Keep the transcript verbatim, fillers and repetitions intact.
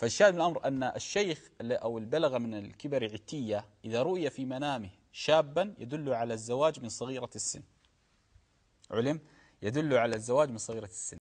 فالشاهد من الأمر أن الشيخ أو البلغ من الكبر عتية إذا رؤي في منامه شابا يدل على الزواج من صغيرة السن، علم يدل على الزواج من صغيرة السن.